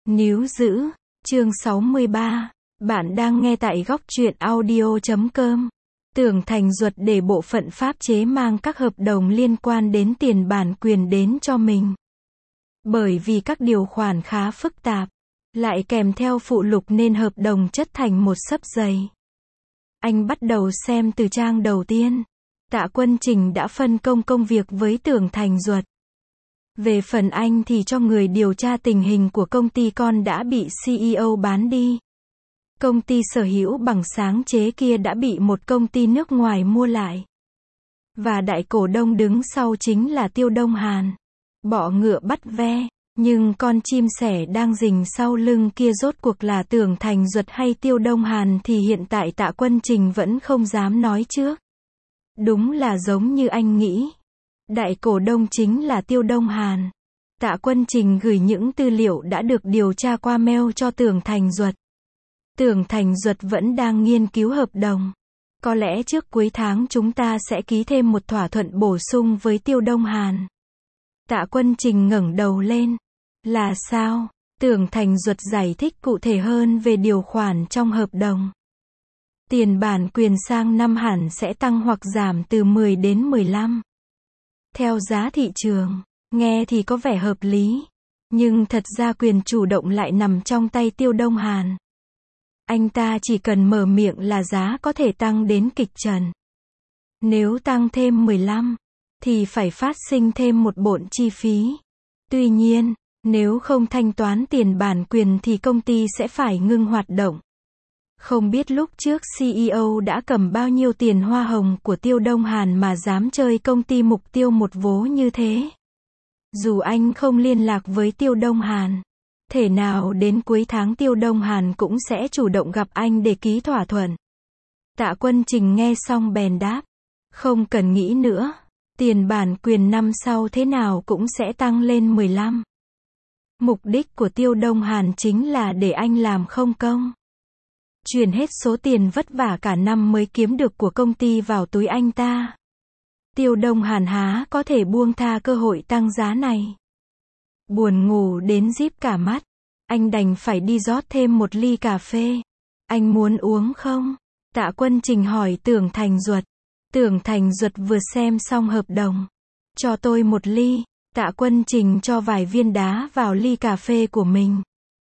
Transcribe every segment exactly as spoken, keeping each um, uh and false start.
Níu giữ, chương sáu mươi ba. Bạn đang nghe tại góc truyện audio chấm com. Tưởng Thành Duật để bộ phận pháp chế mang các hợp đồng liên quan đến tiền bản quyền đến cho mình. Bởi vì các điều khoản khá phức tạp, lại kèm theo phụ lục nên hợp đồng chất thành một xấp dày. Anh bắt đầu xem từ trang đầu tiên. Tạ Quân Trình đã phân công công việc với Tưởng Thành Duật. Về phần anh thì cho người điều tra tình hình của công ty con đã bị xê e ô bán đi. Công ty sở hữu bằng sáng chế kia đã bị một công ty nước ngoài mua lại. Và đại cổ đông đứng sau chính là Tiêu Đông Hàn. Bọ ngựa bắt ve, nhưng con chim sẻ đang rình sau lưng kia rốt cuộc là Tưởng Thành Duật hay Tiêu Đông Hàn thì hiện tại Tạ Quân Trình vẫn không dám nói trước. Đúng là giống như anh nghĩ. Đại cổ đông chính là Tiêu Đông Hàn. Tạ Quân Trình gửi những tư liệu đã được điều tra qua mail cho Tưởng Thành Duật. Tưởng Thành Duật vẫn đang nghiên cứu hợp đồng. Có lẽ trước cuối tháng chúng ta sẽ ký thêm một thỏa thuận bổ sung với Tiêu Đông Hàn. Tạ Quân Trình ngẩng đầu lên. Là sao? Tưởng Thành Duật giải thích cụ thể hơn về điều khoản trong hợp đồng. Tiền bản quyền sang năm hẳn sẽ tăng hoặc giảm từ mười đến mười lăm. Theo giá thị trường, nghe thì có vẻ hợp lý. Nhưng thật ra quyền chủ động lại nằm trong tay Tiêu Đông Hàn. Anh ta chỉ cần mở miệng là giá có thể tăng đến kịch trần. Nếu tăng thêm mười lăm, thì phải phát sinh thêm một bộn chi phí. Tuy nhiên, nếu không thanh toán tiền bản quyền thì công ty sẽ phải ngưng hoạt động. Không biết lúc trước xê e ô đã cầm bao nhiêu tiền hoa hồng của Tiêu Đông Hàn mà dám chơi công ty mục tiêu một vố như thế. Dù anh không liên lạc với Tiêu Đông Hàn, thể nào đến cuối tháng Tiêu Đông Hàn cũng sẽ chủ động gặp anh để ký thỏa thuận. Tạ Quân Trình nghe xong bèn đáp. Không cần nghĩ nữa. Tiền bản quyền năm sau thế nào cũng sẽ tăng lên mười lăm. Mục đích của Tiêu Đông Hàn chính là để anh làm không công. Chuyển hết số tiền vất vả cả năm mới kiếm được của công ty vào túi anh ta. Tiêu Đông Hàn há có thể buông tha cơ hội tăng giá này. Buồn ngủ đến díp cả mắt. Anh đành phải đi rót thêm một ly cà phê. Anh muốn uống không? Tạ Quân Trình hỏi Tưởng Thành Duật. Tưởng Thành Duật vừa xem xong hợp đồng. Cho tôi một ly. Tạ Quân Trình cho vài viên đá vào ly cà phê của mình.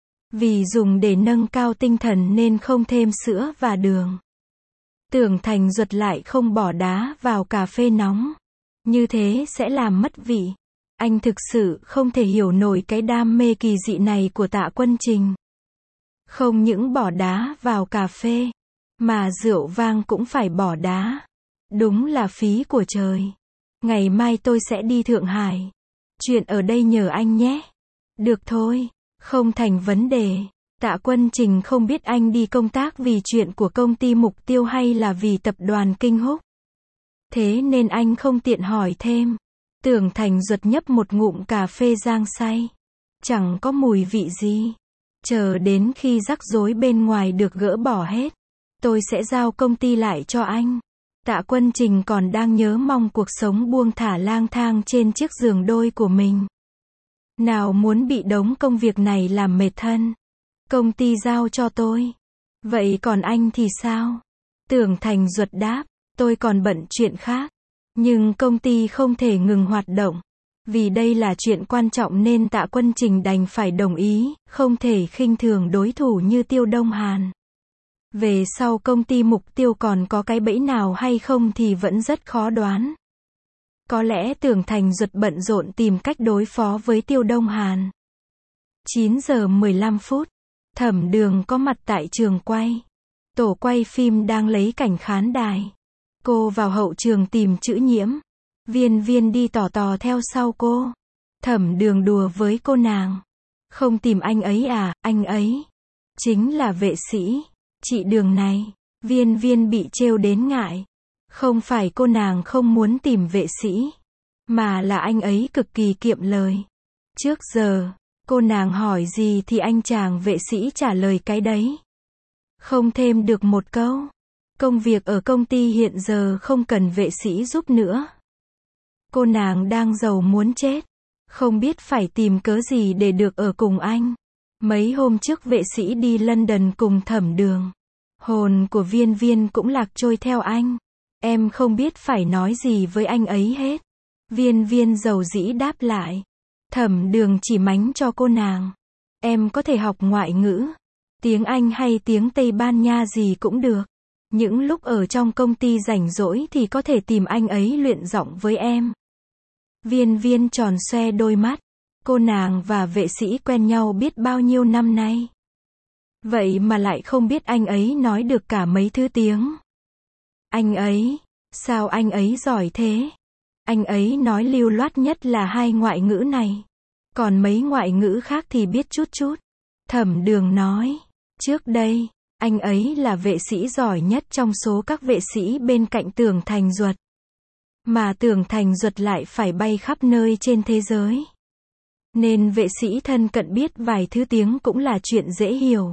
Vì dùng để nâng cao tinh thần nên không thêm sữa và đường. Tưởng Thành Duật lại không bỏ đá vào cà phê nóng. Như thế sẽ làm mất vị. Anh thực sự không thể hiểu nổi cái đam mê kỳ dị này của Tạ Quân Trình. Không những bỏ đá vào cà phê, mà rượu vang cũng phải bỏ đá. Đúng là phí của trời. Ngày mai tôi sẽ đi Thượng Hải. Chuyện ở đây nhờ anh nhé. Được thôi, không thành vấn đề. Tạ Quân Trình không biết anh đi công tác vì chuyện của công ty mục tiêu hay là vì tập đoàn Kinh Húc. Thế nên anh không tiện hỏi thêm. Tưởng Thành Duật nhấp một ngụm cà phê rang say. Chẳng có mùi vị gì. Chờ đến khi rắc rối bên ngoài được gỡ bỏ hết, tôi sẽ giao công ty lại cho anh. Tạ Quân Trình còn đang nhớ mong cuộc sống buông thả lang thang trên chiếc giường đôi của mình. Nào muốn bị đống công việc này làm mệt thân. Công ty giao cho tôi. Vậy còn anh thì sao? Tưởng Thành Duật đáp. Tôi còn bận chuyện khác. Nhưng công ty không thể ngừng hoạt động. Vì đây là chuyện quan trọng nên Tạ Quân Trình đành phải đồng ý, không thể khinh thường đối thủ như Tiêu Đông Hàn. Về sau công ty mục tiêu còn có cái bẫy nào hay không thì vẫn rất khó đoán. Có lẽ Tưởng Thành Duật bận rộn tìm cách đối phó với Tiêu Đông Hàn. chín giờ mười lăm phút, Thẩm Đường có mặt tại trường quay. Tổ quay phim đang lấy cảnh khán đài. Cô vào hậu trường tìm Chữ Nhiễm. Viên Viên đi tò tò theo sau cô. Thẩm Đường đùa với cô nàng. Không tìm anh ấy à, anh ấy chính là vệ sĩ. Chị Đường này. Viên Viên bị trêu đến ngại. Không phải cô nàng không muốn tìm vệ sĩ, mà là anh ấy cực kỳ kiệm lời. Trước giờ, cô nàng hỏi gì thì anh chàng vệ sĩ trả lời cái đấy. Không thêm được một câu. Công việc ở công ty hiện giờ không cần vệ sĩ giúp nữa. Cô nàng đang giàu muốn chết. Không biết phải tìm cớ gì để được ở cùng anh. Mấy hôm trước vệ sĩ đi London cùng Thẩm Đường. Hồn của Viên Viên cũng lạc trôi theo anh. Em không biết phải nói gì với anh ấy hết. Viên Viên dầu dĩ đáp lại. Thẩm Đường chỉ mánh cho cô nàng. Em có thể học ngoại ngữ. Tiếng Anh hay tiếng Tây Ban Nha gì cũng được. Những lúc ở trong công ty rảnh rỗi thì có thể tìm anh ấy luyện giọng với em. Viên Viên tròn xoe đôi mắt. Cô nàng và vệ sĩ quen nhau biết bao nhiêu năm nay. Vậy mà lại không biết anh ấy nói được cả mấy thứ tiếng. Anh ấy, sao anh ấy giỏi thế? Anh ấy nói lưu loát nhất là hai ngoại ngữ này. Còn mấy ngoại ngữ khác thì biết chút chút. Thẩm Đường nói. Trước đây, anh ấy là vệ sĩ giỏi nhất trong số các vệ sĩ bên cạnh Tưởng Thành Duật. Mà Tưởng Thành Duật lại phải bay khắp nơi trên thế giới. Nên vệ sĩ thân cận biết vài thứ tiếng cũng là chuyện dễ hiểu.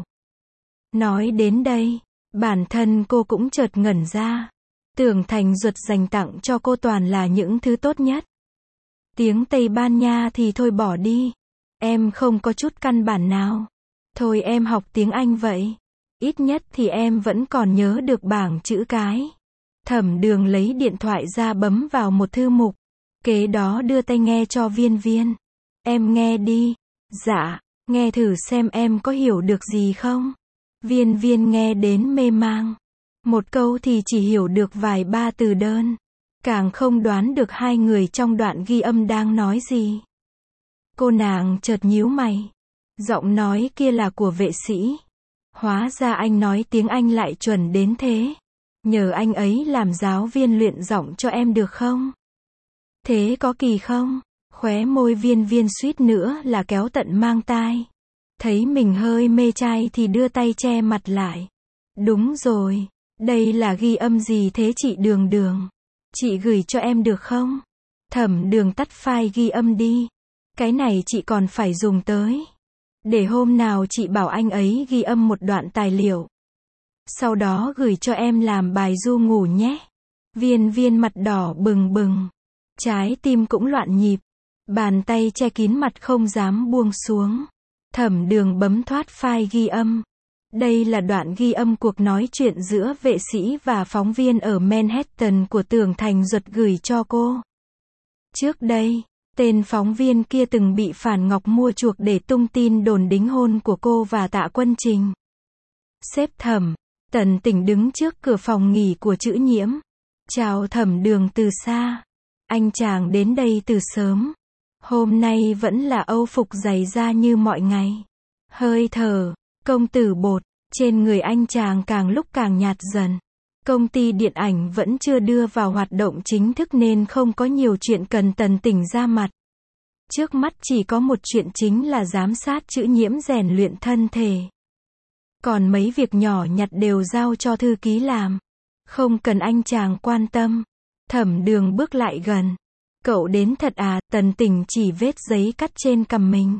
Nói đến đây, bản thân cô cũng chợt ngẩn ra. Tưởng Thành Duật dành tặng cho cô toàn là những thứ tốt nhất. Tiếng Tây Ban Nha thì thôi bỏ đi. Em không có chút căn bản nào. Thôi em học tiếng Anh vậy. Ít nhất thì em vẫn còn nhớ được bảng chữ cái. Thẩm Đường lấy điện thoại ra bấm vào một thư mục. Kế đó đưa tai nghe cho Viên Viên. Em nghe đi. Dạ, nghe thử xem em có hiểu được gì không. Viên Viên nghe đến mê mang. Một câu thì chỉ hiểu được vài ba từ đơn. Càng không đoán được hai người trong đoạn ghi âm đang nói gì. Cô nàng chợt nhíu mày. Giọng nói kia là của vệ sĩ. Hóa ra anh nói tiếng Anh lại chuẩn đến thế. Nhờ anh ấy làm giáo viên luyện giọng cho em được không? Thế có kỳ không? Khóe môi Viên Viên suýt nữa là kéo tận mang tai. Thấy mình hơi mê trai thì đưa tay che mặt lại. Đúng rồi, đây là ghi âm gì thế chị Đường Đường? Chị gửi cho em được không? Thẩm Đường tắt file ghi âm đi. Cái này chị còn phải dùng tới. Để hôm nào chị bảo anh ấy ghi âm một đoạn tài liệu. Sau đó gửi cho em làm bài ru ngủ nhé. Viên Viên mặt đỏ bừng bừng. Trái tim cũng loạn nhịp. Bàn tay che kín mặt không dám buông xuống. Thẩm Đường bấm thoát file ghi âm. Đây là đoạn ghi âm cuộc nói chuyện giữa vệ sĩ và phóng viên ở Manhattan của Tưởng Thành Duật gửi cho cô. Trước đây, tên phóng viên kia từng bị Phản Ngọc mua chuộc để tung tin đồn đính hôn của cô và Tạ Quân Trình. Sếp Thẩm, Tần Tỉnh đứng trước cửa phòng nghỉ của Chữ Nhiễm. Chào Thẩm Đường từ xa. Anh chàng đến đây từ sớm. Hôm nay vẫn là âu phục dày da như mọi ngày. Hơi thở, công tử bột, trên người anh chàng càng lúc càng nhạt dần. Công ty điện ảnh vẫn chưa đưa vào hoạt động chính thức nên không có nhiều chuyện cần Tần Tỉnh ra mặt. Trước mắt chỉ có một chuyện chính là giám sát Chữ Nhiễm rèn luyện thân thể. Còn mấy việc nhỏ nhặt đều giao cho thư ký làm. Không cần anh chàng quan tâm. Thẩm Đường bước lại gần. Cậu đến thật à? Tần Tỉnh chỉ vết giấy cắt trên cằm mình.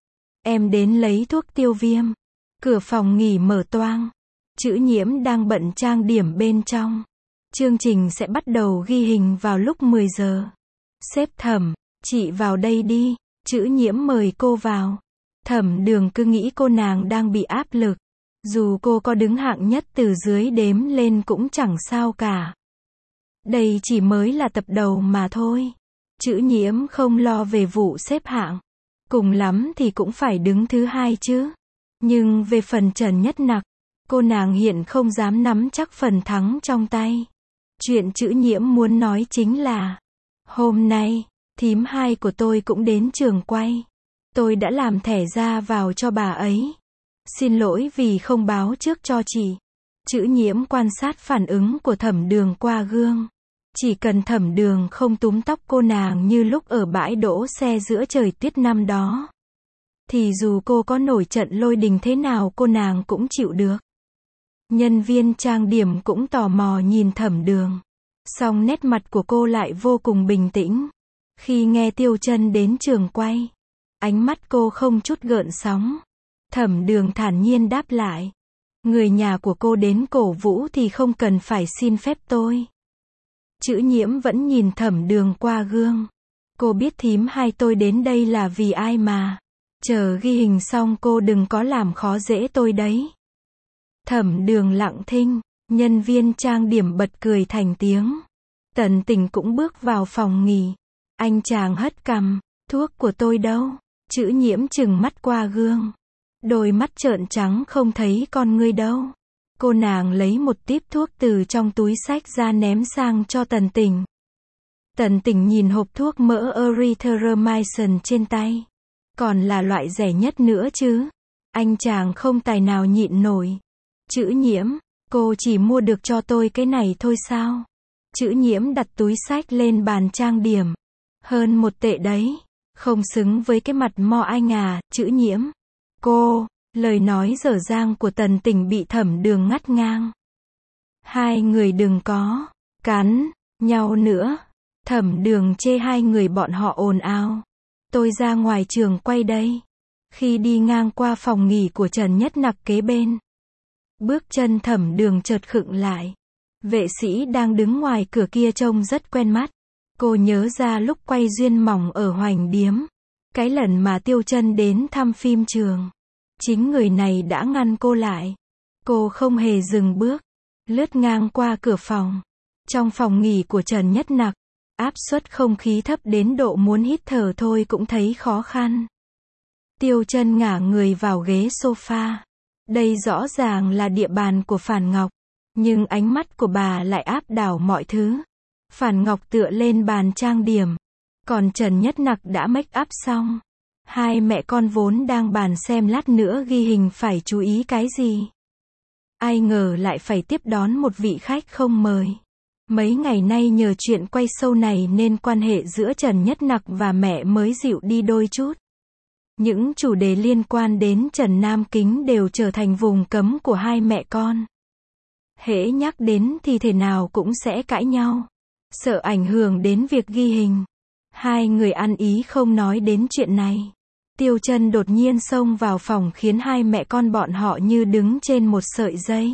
Em đến lấy thuốc tiêu viêm. Cửa phòng nghỉ mở toang. Chữ Nhiễm đang bận trang điểm bên trong. Chương trình sẽ bắt đầu ghi hình vào lúc mười giờ. Sếp Thẩm, chị vào đây đi. Chữ Nhiễm mời cô vào. Thẩm Đường cứ nghĩ cô nàng đang bị áp lực. Dù cô có đứng hạng nhất từ dưới đếm lên cũng chẳng sao cả. Đây chỉ mới là tập đầu mà thôi. Chữ Nhiễm không lo về vụ xếp hạng. Cùng lắm thì cũng phải đứng thứ hai chứ. Nhưng về phần Trần Nhất Nặc, cô nàng hiện không dám nắm chắc phần thắng trong tay. Chuyện Chữ Nhiễm muốn nói chính là, hôm nay, thím hai của tôi cũng đến trường quay. Tôi đã làm thẻ ra vào cho bà ấy. Xin lỗi vì không báo trước cho chị. Chữ Nhiễm quan sát phản ứng của Thẩm Đường qua gương. Chỉ cần Thẩm Đường không túm tóc cô nàng như lúc ở bãi đỗ xe giữa trời tuyết năm đó, thì dù cô có nổi trận lôi đình thế nào cô nàng cũng chịu được. Nhân viên trang điểm cũng tò mò nhìn Thẩm Đường. Song nét mặt của cô lại vô cùng bình tĩnh. Khi nghe Tiêu Chân đến trường quay, ánh mắt cô không chút gợn sóng. Thẩm Đường thản nhiên đáp lại. Người nhà của cô đến cổ vũ thì không cần phải xin phép tôi. Chữ Nhiễm vẫn nhìn Thẩm Đường qua gương. Cô biết thím hai tôi đến đây là vì ai mà. Chờ ghi hình xong cô đừng có làm khó dễ tôi đấy. Thẩm Đường lặng thinh, nhân viên trang điểm bật cười thành tiếng. Tần Tình cũng bước vào phòng nghỉ. Anh chàng hất cằm, thuốc của tôi đâu? Chữ Nhiễm chừng mắt qua gương. Đôi mắt trợn trắng không thấy con ngươi đâu. Cô nàng lấy một típ thuốc từ trong túi xách ra ném sang cho Tần Tình. Tần Tình nhìn hộp thuốc mỡ erythromycin trên tay. Còn là loại rẻ nhất nữa chứ. Anh chàng không tài nào nhịn nổi. Chữ Nhiễm, cô chỉ mua được cho tôi cái này thôi sao? Chữ Nhiễm đặt túi xách lên bàn trang điểm. Hơn một tệ đấy. Không xứng với cái mặt mo anh à, Chữ Nhiễm. Cô, lời nói dở dang của Tần Tình bị Thẩm Đường ngắt ngang. Hai người đừng có cắn nhau nữa. Thẩm Đường chê hai người bọn họ ồn ào. Tôi ra ngoài trường quay đây. Khi đi ngang qua phòng nghỉ của Trần Nhất Nặc kế bên, bước chân Thẩm Đường chợt khựng lại. Vệ sĩ đang đứng ngoài cửa kia trông rất quen mắt. Cô nhớ ra lúc quay Duyên Mỏng ở Hoành Điếm, cái lần mà Tiêu Chân đến thăm phim trường, chính người này đã ngăn cô lại. Cô không hề dừng bước, lướt ngang qua cửa phòng. Trong phòng nghỉ của Trần Nhất Nặc, áp suất không khí thấp đến độ muốn hít thở thôi cũng thấy khó khăn. Tiêu Chân ngả người vào ghế sofa. Đây rõ ràng là địa bàn của Phản Ngọc, nhưng ánh mắt của bà lại áp đảo mọi thứ. Phản Ngọc tựa lên bàn trang điểm, còn Trần Nhất Nặc đã make up xong. Hai mẹ con vốn đang bàn xem lát nữa ghi hình phải chú ý cái gì. Ai ngờ lại phải tiếp đón một vị khách không mời. Mấy ngày nay nhờ chuyện quay show này nên quan hệ giữa Trần Nhất Nặc và mẹ mới dịu đi đôi chút. Những chủ đề liên quan đến Trần Nam Kính đều trở thành vùng cấm của hai mẹ con. Hễ nhắc đến thì thể nào cũng sẽ cãi nhau. Sợ ảnh hưởng đến việc ghi hình. Hai người ăn ý không nói đến chuyện này. Tiêu Chân đột nhiên xông vào phòng khiến hai mẹ con bọn họ như đứng trên một sợi dây.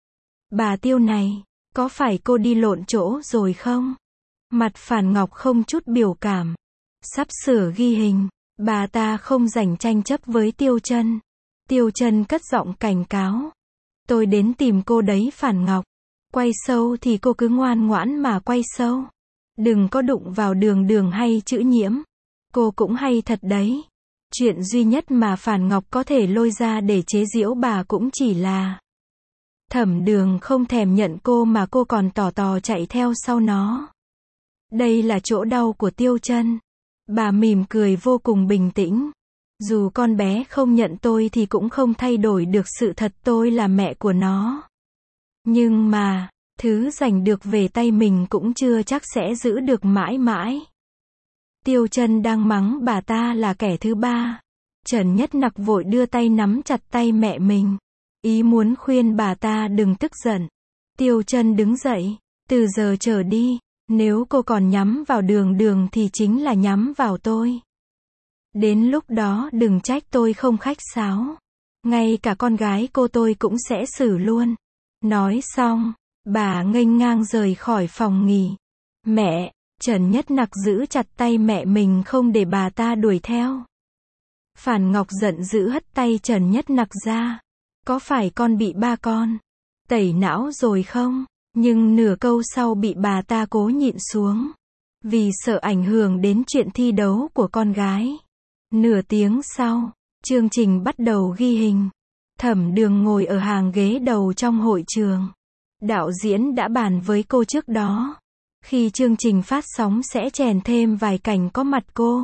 Bà Tiêu này, có phải cô đi lộn chỗ rồi không? Mặt Phản Ngọc không chút biểu cảm. Sắp sửa ghi hình, bà ta không rảnh tranh chấp với Tiêu Chân. Tiêu Chân cất giọng cảnh cáo. Tôi đến tìm cô đấy Phản Ngọc. Quay show thì cô cứ ngoan ngoãn mà quay show. Đừng có đụng vào Đường Đường hay Chữ Nhiễm. Cô cũng hay thật đấy. Chuyện duy nhất mà Phản Ngọc có thể lôi ra để chế giễu bà cũng chỉ là Thẩm Đường không thèm nhận cô mà cô còn tò tò chạy theo sau nó. Đây là chỗ đau của Tiêu Chân. Bà mỉm cười vô cùng bình tĩnh. Dù con bé không nhận tôi thì cũng không thay đổi được sự thật tôi là mẹ của nó. Nhưng mà, thứ giành được về tay mình cũng chưa chắc sẽ giữ được mãi mãi. Tiêu Chân đang mắng bà ta là kẻ thứ ba. Trần Nhất Nặc vội đưa tay nắm chặt tay mẹ mình. Ý muốn khuyên bà ta đừng tức giận. Tiêu Chân đứng dậy. Từ giờ trở đi, nếu cô còn nhắm vào Đường Đường thì chính là nhắm vào tôi. Đến lúc đó đừng trách tôi không khách sáo. Ngay cả con gái cô tôi cũng sẽ xử luôn. Nói xong, bà nghênh ngang rời khỏi phòng nghỉ. Mẹ, Trần Nhất Nặc giữ chặt tay mẹ mình không để bà ta đuổi theo. Phản Ngọc giận dữ hất tay Trần Nhất Nặc ra. Có phải con bị ba con tẩy não rồi không? Nhưng nửa câu sau bị bà ta cố nhịn xuống. Vì sợ ảnh hưởng đến chuyện thi đấu của con gái. Nửa tiếng sau, chương trình bắt đầu ghi hình. Thẩm Đường ngồi ở hàng ghế đầu trong hội trường. Đạo diễn đã bàn với cô trước đó. Khi chương trình phát sóng sẽ chèn thêm vài cảnh có mặt cô.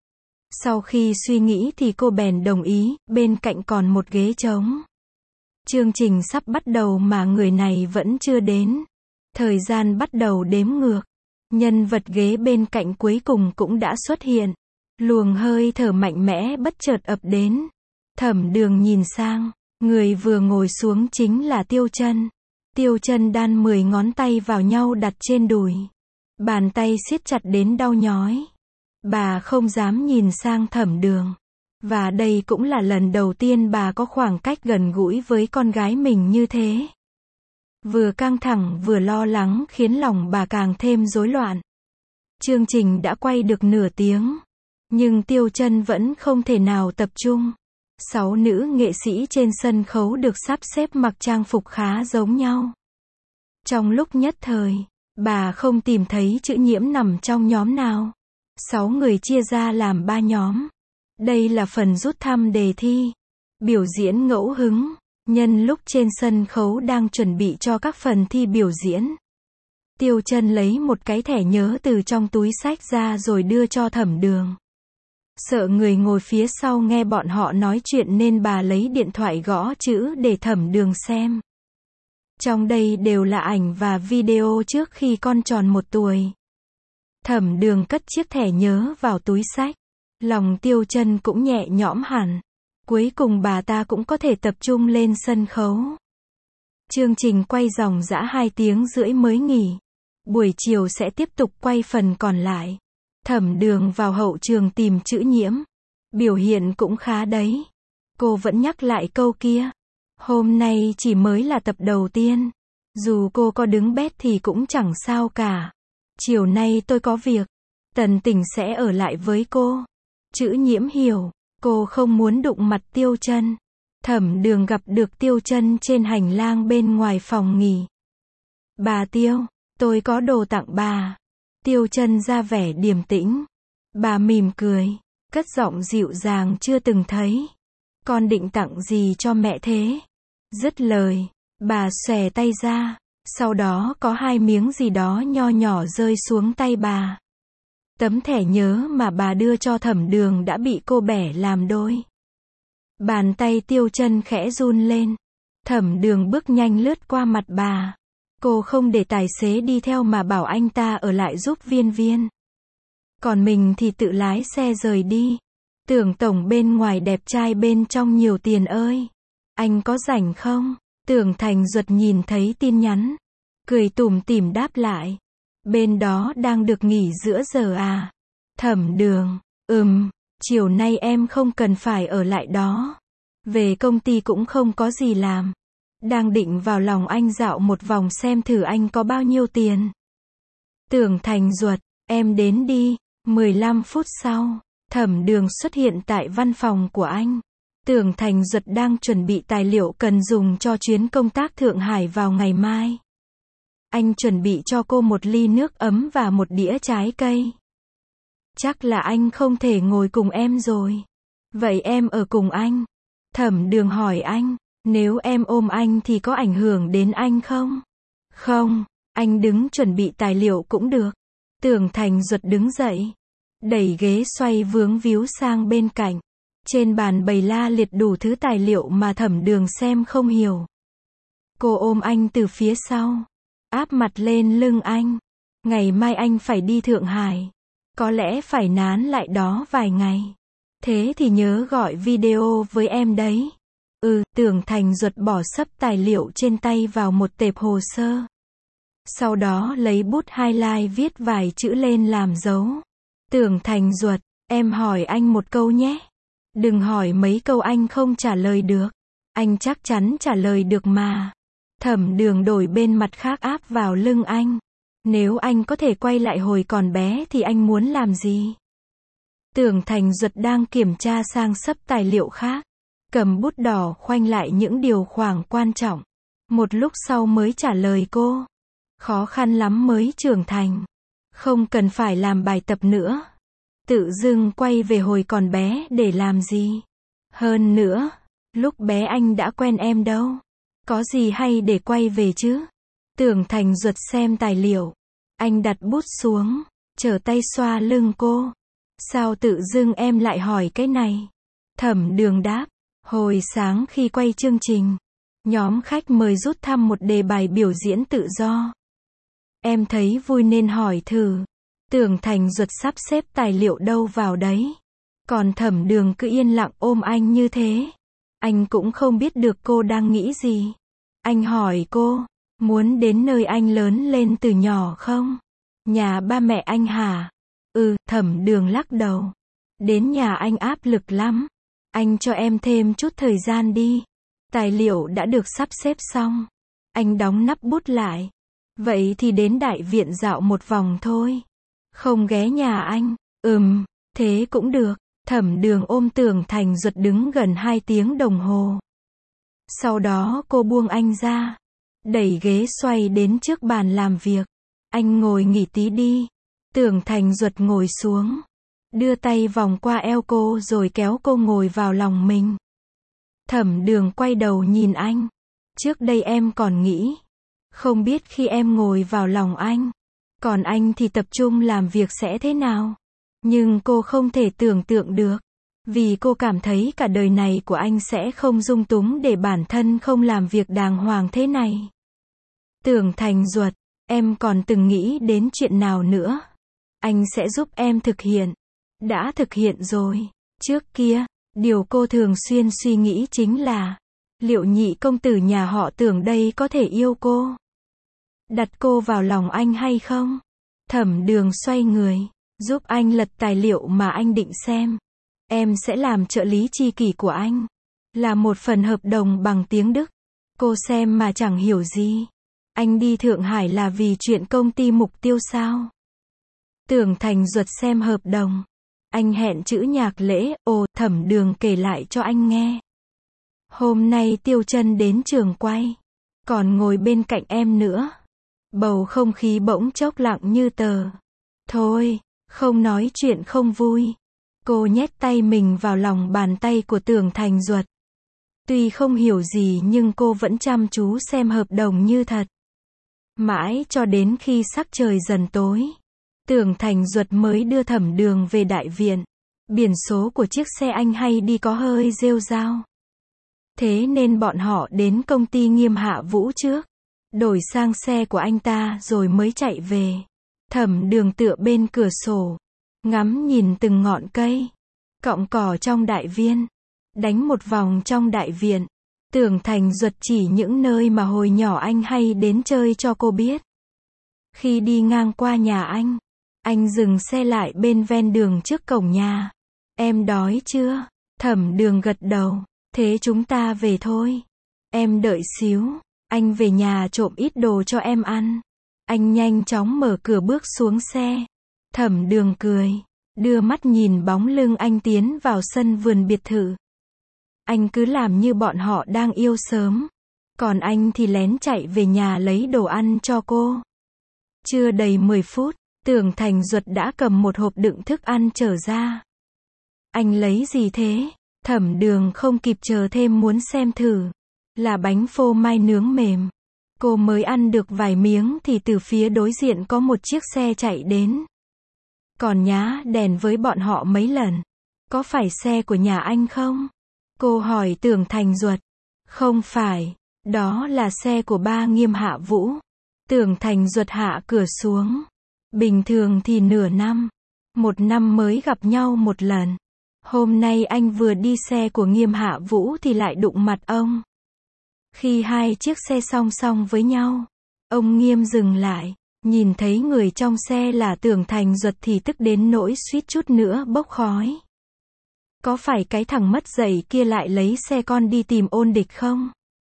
Sau khi suy nghĩ thì cô bèn đồng ý, bên cạnh còn một ghế trống. Chương trình sắp bắt đầu mà người này vẫn chưa đến. Thời gian bắt đầu đếm ngược. Nhân vật ghế bên cạnh cuối cùng cũng đã xuất hiện. Luồng hơi thở mạnh mẽ bất chợt ập đến. Thẩm Đường nhìn sang. Người vừa ngồi xuống chính là Tiêu Chân. Tiêu Chân đan mười ngón tay vào nhau đặt trên đùi. Bàn tay siết chặt đến đau nhói. Bà không dám nhìn sang Thẩm Đường. Và đây cũng là lần đầu tiên bà có khoảng cách gần gũi với con gái mình như thế. Vừa căng thẳng vừa lo lắng khiến lòng bà càng thêm rối loạn. Chương trình đã quay được nửa tiếng. Nhưng Tiêu Chân vẫn không thể nào tập trung. Sáu nữ nghệ sĩ trên sân khấu được sắp xếp mặc trang phục khá giống nhau. Trong lúc nhất thời, bà không tìm thấy chữ Nhiễm nằm trong nhóm nào. Sáu người chia ra làm ba nhóm. Đây là phần rút thăm đề thi. Biểu diễn ngẫu hứng. Nhân lúc trên sân khấu đang chuẩn bị cho các phần thi biểu diễn, Tiêu Chân lấy một cái thẻ nhớ từ trong túi xách ra rồi đưa cho Thẩm Đường. Sợ người ngồi phía sau nghe bọn họ nói chuyện nên bà lấy điện thoại gõ chữ để Thẩm Đường xem. Trong đây đều là ảnh và video trước khi con tròn một tuổi. Thẩm Đường cất chiếc thẻ nhớ vào túi xách. Lòng Tiêu Chân cũng nhẹ nhõm hẳn. Cuối cùng bà ta cũng có thể tập trung lên sân khấu. Chương trình quay dòng dã hai tiếng rưỡi mới nghỉ. Buổi chiều sẽ tiếp tục quay phần còn lại. Thẩm Đường vào hậu trường tìm chữ Nhiễm. Biểu hiện cũng khá đấy. Cô vẫn nhắc lại câu kia. Hôm nay chỉ mới là tập đầu tiên. Dù cô có đứng bét thì cũng chẳng sao cả. Chiều nay tôi có việc. Tần Tỉnh sẽ ở lại với cô. Chữ Nhiễm hiểu. Cô không muốn đụng mặt Tiêu Chân. Thẩm Đường gặp được Tiêu Chân trên hành lang bên ngoài phòng nghỉ. Bà Tiêu, tôi có đồ tặng bà. Tiêu Chân ra vẻ điềm tĩnh. Bà mỉm cười, cất giọng dịu dàng chưa từng thấy. Con định tặng gì cho mẹ thế? Dứt lời, bà xòe tay ra. Sau đó có hai miếng gì đó nho nhỏ rơi xuống tay bà. Tấm thẻ nhớ mà bà đưa cho Thẩm Đường đã bị cô bẻ làm đôi. Bàn tay Tiêu Chân khẽ run lên. Thẩm Đường bước nhanh lướt qua mặt bà. Cô không để tài xế đi theo mà bảo anh ta ở lại giúp Viên Viên. Còn mình thì tự lái xe rời đi. Tưởng tổng bên ngoài đẹp trai bên trong nhiều tiền ơi. Anh có rảnh không? Tưởng Thành Duật nhìn thấy tin nhắn. Cười tủm tỉm đáp lại. Bên đó đang được nghỉ giữa giờ à? Thẩm Đường, ừm, chiều nay em không cần phải ở lại đó. Về công ty cũng không có gì làm. Đang định vào lòng anh dạo một vòng xem thử anh có bao nhiêu tiền. Tưởng Thành Duật, em đến đi. mười lăm phút sau, Thẩm Đường xuất hiện tại văn phòng của anh. Tưởng Thành Duật đang chuẩn bị tài liệu cần dùng cho chuyến công tác Thượng Hải vào ngày mai. Anh chuẩn bị cho cô một ly nước ấm và một đĩa trái cây. Chắc là anh không thể ngồi cùng em rồi. Vậy em ở cùng anh. Thẩm Đường hỏi anh, nếu em ôm anh thì có ảnh hưởng đến anh không? Không, anh đứng chuẩn bị tài liệu cũng được. Tưởng Thành Duật đứng dậy, đẩy ghế xoay vướng víu sang bên cạnh. Trên bàn bày la liệt đủ thứ tài liệu mà Thẩm Đường xem không hiểu. Cô ôm anh từ phía sau, áp mặt lên lưng anh. Ngày mai anh phải đi Thượng Hải. Có lẽ phải nán lại đó vài ngày. Thế thì nhớ gọi video với em đấy. Ừ, Tưởng Thành Duật bỏ sấp tài liệu trên tay vào một tệp hồ sơ. Sau đó lấy bút highlight viết vài chữ lên làm dấu. Tưởng Thành Duật, em hỏi anh một câu nhé. Đừng hỏi mấy câu anh không trả lời được. Anh chắc chắn trả lời được mà. Thẩm Đường đổi bên mặt khác áp vào lưng anh. Nếu anh có thể quay lại hồi còn bé thì anh muốn làm gì? Tưởng Thành Duật đang kiểm tra sang sấp tài liệu khác. Cầm bút đỏ khoanh lại những điều khoản quan trọng. Một lúc sau mới trả lời cô. Khó khăn lắm mới trưởng thành. Không cần phải làm bài tập nữa. Tự dưng quay về hồi còn bé để làm gì? Hơn nữa, lúc bé anh đã quen em đâu. Có gì hay để quay về chứ? Tưởng Thành Duật xem tài liệu. Anh đặt bút xuống, trở tay xoa lưng cô. Sao tự dưng em lại hỏi cái này? Thẩm Đường đáp. Hồi sáng khi quay chương trình, nhóm khách mời rút thăm một đề bài biểu diễn tự do. Em thấy vui nên hỏi thử. Tưởng Thành Duật sắp xếp tài liệu đâu vào đấy. Còn Thẩm Đường cứ yên lặng ôm anh như thế. Anh cũng không biết được cô đang nghĩ gì. Anh hỏi cô, muốn đến nơi anh lớn lên từ nhỏ không? Nhà ba mẹ anh hả? Ừ, Thẩm Đường lắc đầu. Đến nhà anh áp lực lắm. Anh cho em thêm chút thời gian đi. Tài liệu đã được sắp xếp xong. Anh đóng nắp bút lại. Vậy thì đến đại viện dạo một vòng thôi. Không ghé nhà anh. Ừm, Thế cũng được. Thẩm Đường ôm Tưởng Thành Duật đứng gần hai tiếng đồng hồ. Sau đó cô buông anh ra, đẩy ghế xoay đến trước bàn làm việc. Anh ngồi nghỉ tí đi. Tưởng Thành Duật ngồi xuống, đưa tay vòng qua eo cô rồi kéo cô ngồi vào lòng mình. Thẩm Đường quay đầu nhìn anh. Trước đây em còn nghĩ, không biết khi em ngồi vào lòng anh, còn anh thì tập trung làm việc sẽ thế nào. Nhưng cô không thể tưởng tượng được, vì cô cảm thấy cả đời này của anh sẽ không dung túng để bản thân không làm việc đàng hoàng thế này. Tưởng Thành Duật, em còn từng nghĩ đến chuyện nào nữa? Anh sẽ giúp em thực hiện. Đã thực hiện rồi. Trước kia, điều cô thường xuyên suy nghĩ chính là, liệu nhị công tử nhà họ Tưởng đây có thể yêu cô, đặt cô vào lòng anh hay không? Thẩm Đường xoay người, giúp anh lật tài liệu mà anh định xem. Em sẽ làm trợ lý tri kỷ của anh. Là một phần hợp đồng bằng tiếng Đức. Cô xem mà chẳng hiểu gì. Anh đi Thượng Hải là vì chuyện công ty Mục Tiêu sao? Tưởng Thành Duật xem hợp đồng. Anh hẹn chữ Nhạc Lễ, ồ, Thẩm Đường kể lại cho anh nghe. Hôm nay Tiêu Chân đến trường quay, còn ngồi bên cạnh em nữa. Bầu không khí bỗng chốc lặng như tờ. Thôi, không nói chuyện không vui. Cô nhét tay mình vào lòng bàn tay của Tưởng Thành Duật. Tuy không hiểu gì nhưng cô vẫn chăm chú xem hợp đồng như thật. Mãi cho đến khi sắc trời dần tối, Tưởng Thành Duật mới đưa Thẩm Đường về đại viện. Biển số của chiếc xe anh hay đi có hơi rêu rao. Thế nên bọn họ đến công ty Nghiêm Hạ Vũ trước, đổi sang xe của anh ta rồi mới chạy về. Thẩm Đường tựa bên cửa sổ, ngắm nhìn từng ngọn cây, cọng cỏ trong đại viên, đánh một vòng trong đại viện. Tưởng Thành Duật chỉ những nơi mà hồi nhỏ anh hay đến chơi cho cô biết. Khi đi ngang qua nhà anh, anh dừng xe lại bên ven đường trước cổng nhà. Em đói chưa? Thẩm Đường gật đầu. Thế chúng ta về thôi. Em đợi xíu. Anh về nhà trộm ít đồ cho em ăn. Anh nhanh chóng mở cửa bước xuống xe. Thẩm Đường cười, đưa mắt nhìn bóng lưng anh tiến vào sân vườn biệt thự. Anh cứ làm như bọn họ đang yêu sớm. Còn anh thì lén chạy về nhà lấy đồ ăn cho cô. Chưa đầy mười phút, Tưởng Thành Duật đã cầm một hộp đựng thức ăn trở ra. Anh lấy gì thế? Thẩm Đường không kịp chờ thêm muốn xem thử. Là bánh phô mai nướng mềm. Cô mới ăn được vài miếng thì từ phía đối diện có một chiếc xe chạy đến. Còn nhá đèn với bọn họ mấy lần. Có phải xe của nhà anh không? Cô hỏi Tưởng Thành Duật. Không phải, đó là xe của ba Nghiêm Hạ Vũ. Tưởng Thành Duật hạ cửa xuống. Bình thường thì nửa năm, một năm mới gặp nhau một lần. Hôm nay anh vừa đi xe của Nghiêm Hạ Vũ thì lại đụng mặt ông. Khi hai chiếc xe song song với nhau, ông Nghiêm dừng lại, nhìn thấy người trong xe là Tưởng Thành Duật thì tức đến nỗi suýt chút nữa bốc khói. Có phải cái thằng mất dạy kia lại lấy xe con đi tìm ôn địch không?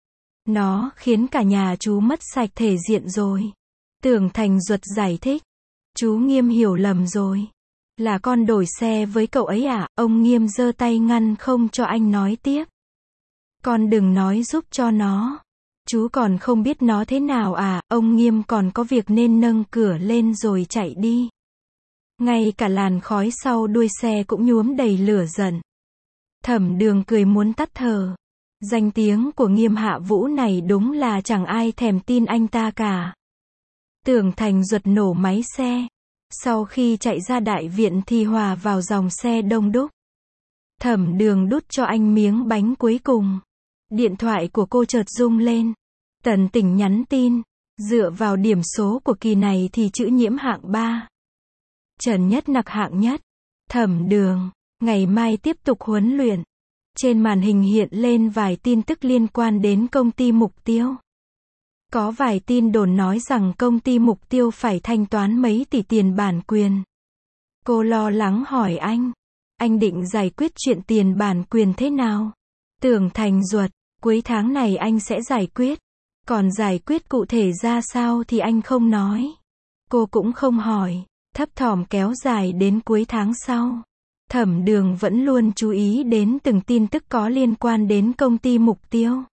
Nó khiến cả nhà chú mất sạch thể diện rồi. Tưởng Thành Duật giải thích. Chú Nghiêm hiểu lầm rồi. Là con đổi xe với cậu ấy à? Ông Nghiêm giơ tay ngăn không cho anh nói tiếp. Con đừng nói giúp cho nó. Chú còn không biết nó thế nào à? Ông Nghiêm còn có việc nên nâng cửa lên rồi chạy đi. Ngay cả làn khói sau đuôi xe cũng nhuốm đầy lửa giận. Thẩm Đường cười muốn tắt thở. Danh tiếng của Nghiêm Hạ Vũ này đúng là chẳng ai thèm tin anh ta cả. Tưởng Thành Duật nổ máy xe. Sau khi chạy ra đại viện thì hòa vào dòng xe đông đúc. Thẩm Đường đút cho anh miếng bánh cuối cùng. Điện thoại của cô chợt rung lên. Tần Tỉnh nhắn tin. Dựa vào điểm số của kỳ này thì chữ Nhiễm hạng ba. Trần Nhất Nặc hạng nhất. Thẩm Đường, ngày mai tiếp tục huấn luyện. Trên màn hình hiện lên vài tin tức liên quan đến công ty Mục Tiêu. Có vài tin đồn nói rằng công ty Mục Tiêu phải thanh toán mấy tỷ tiền bản quyền. Cô lo lắng hỏi anh. Anh định giải quyết chuyện tiền bản quyền thế nào? Tưởng Thành Duật, cuối tháng này anh sẽ giải quyết. Còn giải quyết cụ thể ra sao thì anh không nói. Cô cũng không hỏi. Thấp thỏm kéo dài đến cuối tháng sau. Thẩm Đường vẫn luôn chú ý đến từng tin tức có liên quan đến công ty Mục Tiêu.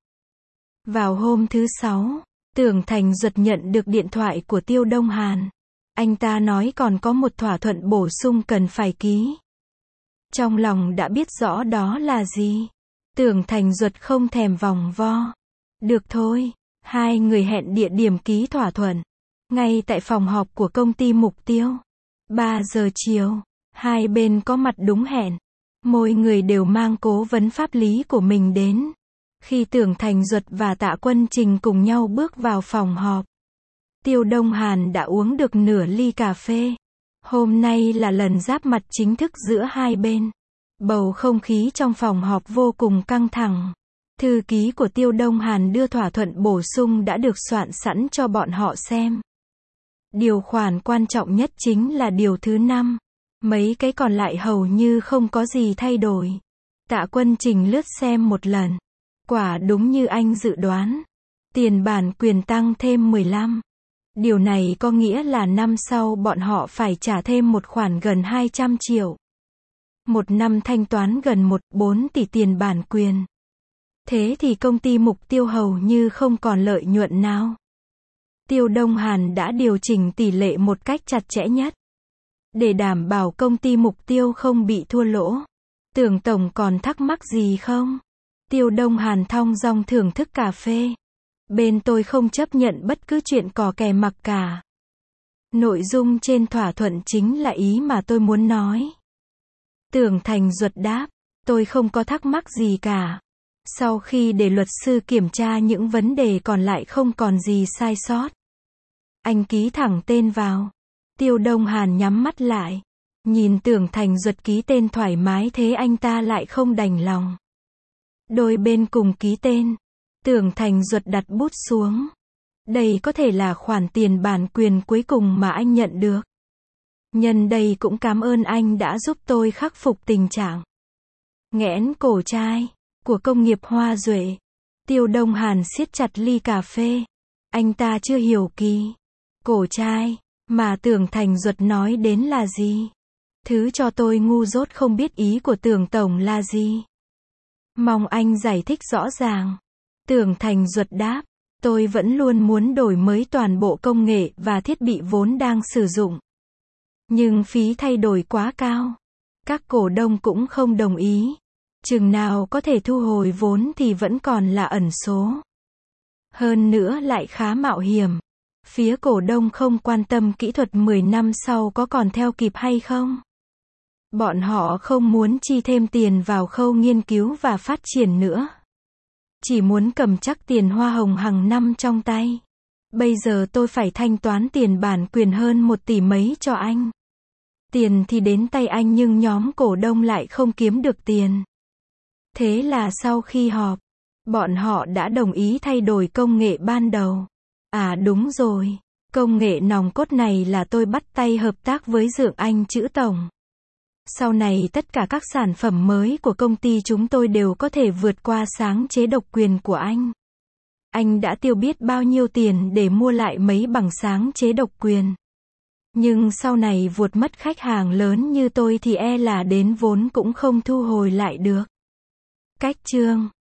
Vào hôm thứ Sáu, Tưởng Thành Duật nhận được điện thoại của Tiêu Đông Hàn. Anh ta nói còn có một thỏa thuận bổ sung cần phải ký. Trong lòng đã biết rõ đó là gì. Tưởng Thành Duật không thèm vòng vo. Được thôi, hai người hẹn địa điểm ký thỏa thuận. Ngay tại phòng họp của công ty Mục Tiêu. ba giờ chiều, hai bên có mặt đúng hẹn. Mỗi người đều mang cố vấn pháp lý của mình đến. Khi Tưởng Thành Duật và Tạ Quân Trình cùng nhau bước vào phòng họp, Tiêu Đông Hàn đã uống được nửa ly cà phê. Hôm nay là lần giáp mặt chính thức giữa hai bên. Bầu không khí trong phòng họp vô cùng căng thẳng. Thư ký của Tiêu Đông Hàn đưa thỏa thuận bổ sung đã được soạn sẵn cho bọn họ xem. Điều khoản quan trọng nhất chính là điều thứ năm. Mấy cái còn lại hầu như không có gì thay đổi. Tạ Quân Trình lướt xem một lần. Quả đúng như anh dự đoán. Tiền bản quyền tăng thêm mười lăm. Điều này có nghĩa là năm sau bọn họ phải trả thêm một khoản gần hai trăm triệu. Một năm thanh toán gần một phẩy bốn tỷ tiền bản quyền. Thế thì công ty Mục Tiêu hầu như không còn lợi nhuận nào. Tiêu Đông Hàn đã điều chỉnh tỷ lệ một cách chặt chẽ nhất. Để đảm bảo công ty Mục Tiêu không bị thua lỗ. Tưởng Tổng còn thắc mắc gì không? Tiêu Đông Hàn thong dong thưởng thức cà phê. Bên tôi không chấp nhận bất cứ chuyện cò kè mặc cả. Nội dung trên thỏa thuận chính là ý mà tôi muốn nói. Tưởng Thành Duật đáp, tôi không có thắc mắc gì cả. Sau khi để luật sư kiểm tra những vấn đề còn lại không còn gì sai sót. Anh ký thẳng tên vào. Tiêu Đông Hàn nhắm mắt lại. Nhìn Tưởng Thành Duật ký tên thoải mái thế anh ta lại không đành lòng. Đôi bên cùng ký tên. Tưởng Thành Duật đặt bút xuống. Đây có thể là khoản tiền bản quyền cuối cùng mà anh nhận được. Nhân đây cũng cảm ơn anh đã giúp tôi khắc phục tình trạng nghẽn cổ chai của công nghiệp Hoa Duệ. Tiêu Đông Hàn siết chặt ly cà phê. Anh ta chưa hiểu kỳ cổ chai mà Tưởng Thành Duật nói đến là gì. Thứ cho tôi ngu dốt không biết ý của Tưởng Tổng là gì. Mong anh giải thích rõ ràng. Tưởng Thành Duật đáp, tôi vẫn luôn muốn đổi mới toàn bộ công nghệ và thiết bị vốn đang sử dụng. Nhưng phí thay đổi quá cao. Các cổ đông cũng không đồng ý. Chừng nào có thể thu hồi vốn thì vẫn còn là ẩn số. Hơn nữa lại khá mạo hiểm. Phía cổ đông không quan tâm kỹ thuật mười năm sau có còn theo kịp hay không. Bọn họ không muốn chi thêm tiền vào khâu nghiên cứu và phát triển nữa. Chỉ muốn cầm chắc tiền hoa hồng hàng năm trong tay. Bây giờ tôi phải thanh toán tiền bản quyền hơn một tỷ mấy cho anh. Tiền thì đến tay anh nhưng nhóm cổ đông lại không kiếm được tiền. Thế là sau khi họp, bọn họ đã đồng ý thay đổi công nghệ ban đầu. À đúng rồi, công nghệ nòng cốt này là tôi bắt tay hợp tác với Dượng Anh Chữ Tổng. Sau này tất cả các sản phẩm mới của công ty chúng tôi đều có thể vượt qua sáng chế độc quyền của anh. Anh đã tiêu biết bao nhiêu tiền để mua lại mấy bằng sáng chế độc quyền. Nhưng sau này vụt mất khách hàng lớn như tôi thì e là đến vốn cũng không thu hồi lại được. Cách chương